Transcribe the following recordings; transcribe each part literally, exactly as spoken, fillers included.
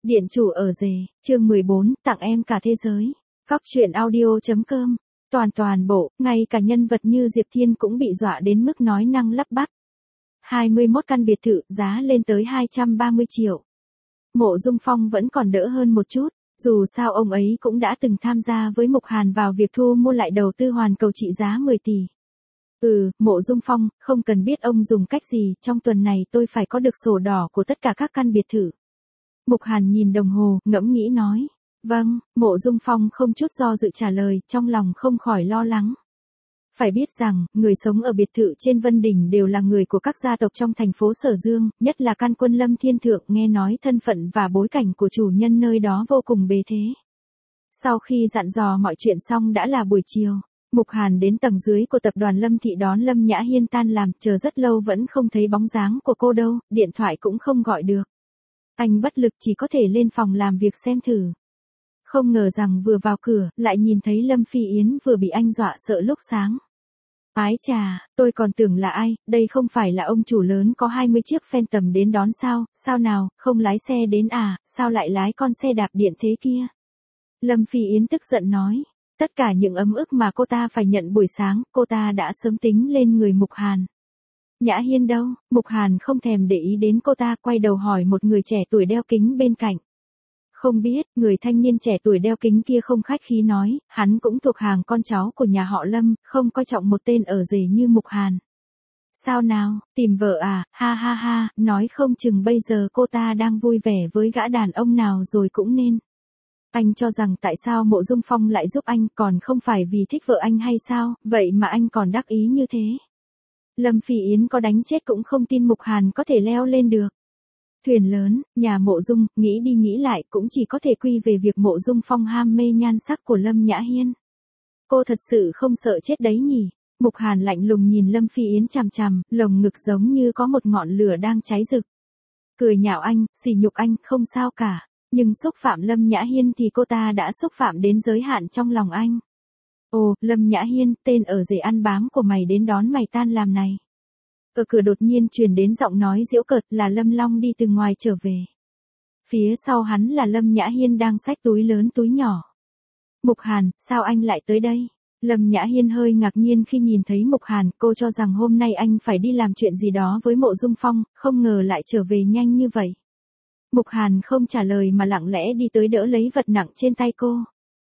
Điện chủ ở rể, chương mười bốn, tặng em cả thế giới. Góc truyện audio.com. Toàn toàn bộ, ngay cả nhân vật như Diệp Thiên cũng bị dọa đến mức nói năng lắp bắp. hai mươi mốt căn biệt thự, giá lên tới hai trăm ba mươi triệu. Mộ Dung Phong vẫn còn đỡ hơn một chút, dù sao ông ấy cũng đã từng tham gia với Mục Hàn vào việc thu mua lại đầu tư hoàn cầu trị giá mười tỷ. Ừ, Mộ Dung Phong, không cần biết ông dùng cách gì, trong tuần này tôi phải có được sổ đỏ của tất cả các căn biệt thự. Mục Hàn nhìn đồng hồ, ngẫm nghĩ nói. Vâng, Mộ Dung Phong không chút do dự trả lời, trong lòng không khỏi lo lắng. Phải biết rằng, người sống ở biệt thự trên Vân Đỉnh đều là người của các gia tộc trong thành phố Sở Dương, nhất là căn Quân Lâm Thiên Thượng, nghe nói thân phận và bối cảnh của chủ nhân nơi đó vô cùng bề thế. Sau khi dặn dò mọi chuyện xong đã là buổi chiều, Mục Hàn đến tầng dưới của tập đoàn Lâm Thị đón Lâm Nhã Hiên tan làm, chờ rất lâu vẫn không thấy bóng dáng của cô đâu, điện thoại cũng không gọi được. Anh bất lực chỉ có thể lên phòng làm việc xem thử. Không ngờ rằng vừa vào cửa, lại nhìn thấy Lâm Phi Yến vừa bị anh dọa sợ lúc sáng. Ái chà, tôi còn tưởng là ai, đây không phải là ông chủ lớn có hai mươi chiếc Phantom đến đón sao, sao nào, không lái xe đến à, sao lại lái con xe đạp điện thế kia. Lâm Phi Yến tức giận nói, tất cả những ấm ức mà cô ta phải nhận buổi sáng, cô ta đã sớm tính lên người Mục Hàn. Nhã Hiên đâu? Mục Hàn không thèm để ý đến cô ta, quay đầu hỏi một người trẻ tuổi đeo kính bên cạnh. Không biết, người thanh niên trẻ tuổi đeo kính kia không khách khí nói, hắn cũng thuộc hàng con cháu của nhà họ Lâm, không coi trọng một tên ở rể như Mục Hàn. Sao nào, tìm vợ à, ha ha ha, nói không chừng bây giờ cô ta đang vui vẻ với gã đàn ông nào rồi cũng nên. Anh cho rằng tại sao Mộ Dung Phong lại giúp anh, còn không phải vì thích vợ anh hay sao, vậy mà anh còn đắc ý như thế. Lâm Phi Yến có đánh chết cũng không tin Mục Hàn có thể leo lên được. Thuyền lớn, nhà Mộ Dung, nghĩ đi nghĩ lại cũng chỉ có thể quy về việc Mộ Dung Phong ham mê nhan sắc của Lâm Nhã Hiên. Cô thật sự không sợ chết đấy nhỉ? Mục Hàn lạnh lùng nhìn Lâm Phi Yến chằm chằm, lồng ngực giống như có một ngọn lửa đang cháy rực. Cười nhạo anh, sỉ nhục anh, không sao cả. Nhưng xúc phạm Lâm Nhã Hiên thì cô ta đã xúc phạm đến giới hạn trong lòng anh. Ồ, Lâm Nhã Hiên, tên ở rể ăn bám của mày đến đón mày tan làm này. Ở cửa đột nhiên truyền đến giọng nói giễu cợt, là Lâm Long đi từ ngoài trở về. Phía sau hắn là Lâm Nhã Hiên đang xách túi lớn túi nhỏ. Mục Hàn, sao anh lại tới đây? Lâm Nhã Hiên hơi ngạc nhiên khi nhìn thấy Mục Hàn, cô cho rằng hôm nay anh phải đi làm chuyện gì đó với Mộ Dung Phong, không ngờ lại trở về nhanh như vậy. Mục Hàn không trả lời mà lặng lẽ đi tới đỡ lấy vật nặng trên tay cô.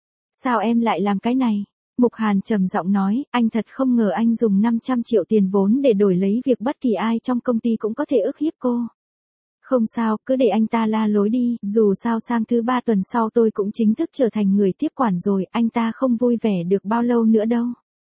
Sao em lại làm cái này? Mục Hàn trầm giọng nói, anh thật không ngờ anh dùng năm trăm triệu tiền vốn để đổi lấy việc bất kỳ ai trong công ty cũng có thể ức hiếp cô. Không sao, cứ để anh ta la lối đi, dù sao sang thứ ba tuần sau tôi cũng chính thức trở thành người tiếp quản rồi, anh ta không vui vẻ được bao lâu nữa đâu.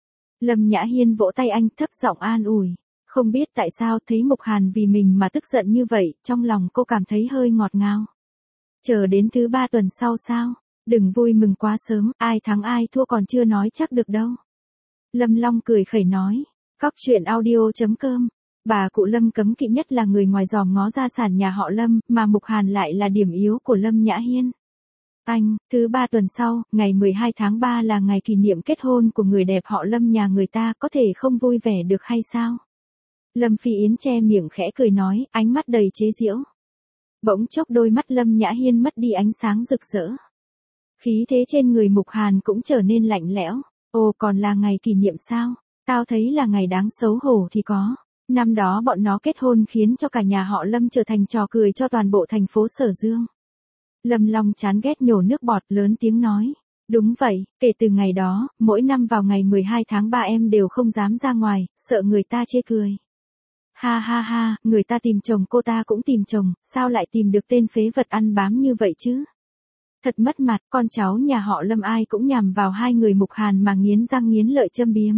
Lâm Nhã Hiên vỗ tay anh, thấp giọng an ủi. Không biết tại sao thấy Mục Hàn vì mình mà tức giận như vậy, trong lòng cô cảm thấy hơi ngọt ngào. Chờ đến thứ ba tuần sau sao? Đừng vui mừng quá sớm, ai thắng ai thua còn chưa nói chắc được đâu. Lâm Long cười khẩy nói. Góc truyện audio.com. Bà cụ Lâm cấm kỵ nhất là người ngoài dòm ngó gia sản nhà họ Lâm, mà Mục Hàn lại là điểm yếu của Lâm Nhã Hiên. Anh, thứ ba tuần sau, ngày mười hai tháng ba là ngày kỷ niệm kết hôn của người đẹp họ Lâm nhà người ta, có thể không vui vẻ được hay sao? Lâm Phi Yến che miệng khẽ cười nói, ánh mắt đầy chế giễu. Bỗng chốc đôi mắt Lâm Nhã Hiên mất đi ánh sáng rực rỡ. Khí thế trên người Mục Hàn cũng trở nên lạnh lẽo. Ồ, còn là ngày kỷ niệm sao? Tao thấy là ngày đáng xấu hổ thì có. Năm đó bọn nó kết hôn khiến cho cả nhà họ Lâm trở thành trò cười cho toàn bộ thành phố Sở Dương. Lâm Long chán ghét nhổ nước bọt, lớn tiếng nói. Đúng vậy, kể từ ngày đó, mỗi năm vào ngày mười hai tháng ba em đều không dám ra ngoài, sợ người ta chê cười. Ha ha ha, người ta tìm chồng cô ta cũng tìm chồng, sao lại tìm được tên phế vật ăn bám như vậy chứ? Thật mất mặt, con cháu nhà họ Lâm ai cũng nhằm vào hai người Mục Hàn mà nghiến răng nghiến lợi châm biếm.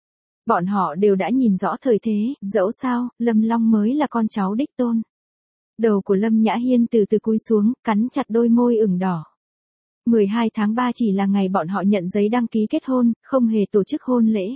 Bọn họ đều đã nhìn rõ thời thế, dẫu sao, Lâm Long mới là con cháu đích tôn. Đầu của Lâm Nhã Hiên từ từ cúi xuống, cắn chặt đôi môi ửng đỏ. mười hai tháng ba chỉ là ngày bọn họ nhận giấy đăng ký kết hôn, không hề tổ chức hôn lễ.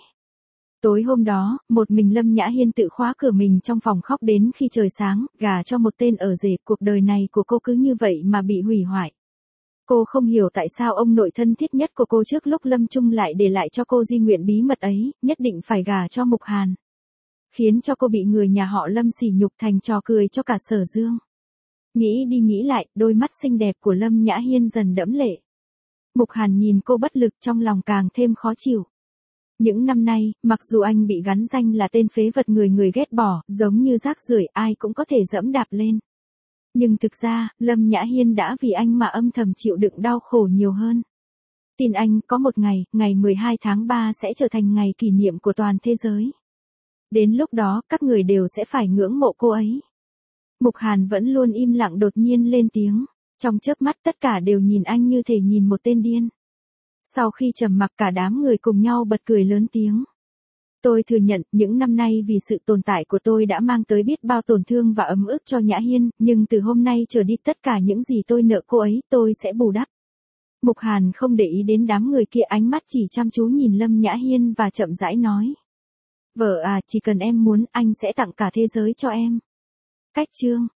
Tối hôm đó, một mình Lâm Nhã Hiên tự khóa cửa mình trong phòng khóc đến khi trời sáng, gả cho một tên ở rể, cuộc đời này của cô cứ như vậy mà bị hủy hoại. Cô không hiểu tại sao ông nội thân thiết nhất của cô trước lúc lâm chung lại để lại cho cô di nguyện bí mật ấy, nhất định phải gả cho Mục Hàn. Khiến cho cô bị người nhà họ Lâm sỉ nhục thành trò cười cho cả Sở Dương. Nghĩ đi nghĩ lại, đôi mắt xinh đẹp của Lâm Nhã Hiên dần đẫm lệ. Mục Hàn nhìn cô bất lực trong lòng càng thêm khó chịu. Những năm nay, mặc dù anh bị gắn danh là tên phế vật người người ghét bỏ, giống như rác rưởi ai cũng có thể dẫm đạp lên. Nhưng thực ra, Lâm Nhã Hiên đã vì anh mà âm thầm chịu đựng đau khổ nhiều hơn. Tin anh, có một ngày, ngày mười hai tháng ba sẽ trở thành ngày kỷ niệm của toàn thế giới. Đến lúc đó, các người đều sẽ phải ngưỡng mộ cô ấy. Mục Hàn vẫn luôn im lặng đột nhiên lên tiếng. Trong chớp mắt tất cả đều nhìn anh như thể nhìn một tên điên. Sau khi trầm mặc cả đám người cùng nhau bật cười lớn tiếng. Tôi thừa nhận, những năm nay vì sự tồn tại của tôi đã mang tới biết bao tổn thương và ấm ức cho Nhã Hiên, nhưng từ hôm nay trở đi tất cả những gì tôi nợ cô ấy, tôi sẽ bù đắp. Mục Hàn không để ý đến đám người kia, ánh mắt chỉ chăm chú nhìn Lâm Nhã Hiên và chậm rãi nói. Vợ à, chỉ cần em muốn, anh sẽ tặng cả thế giới cho em. Cách chương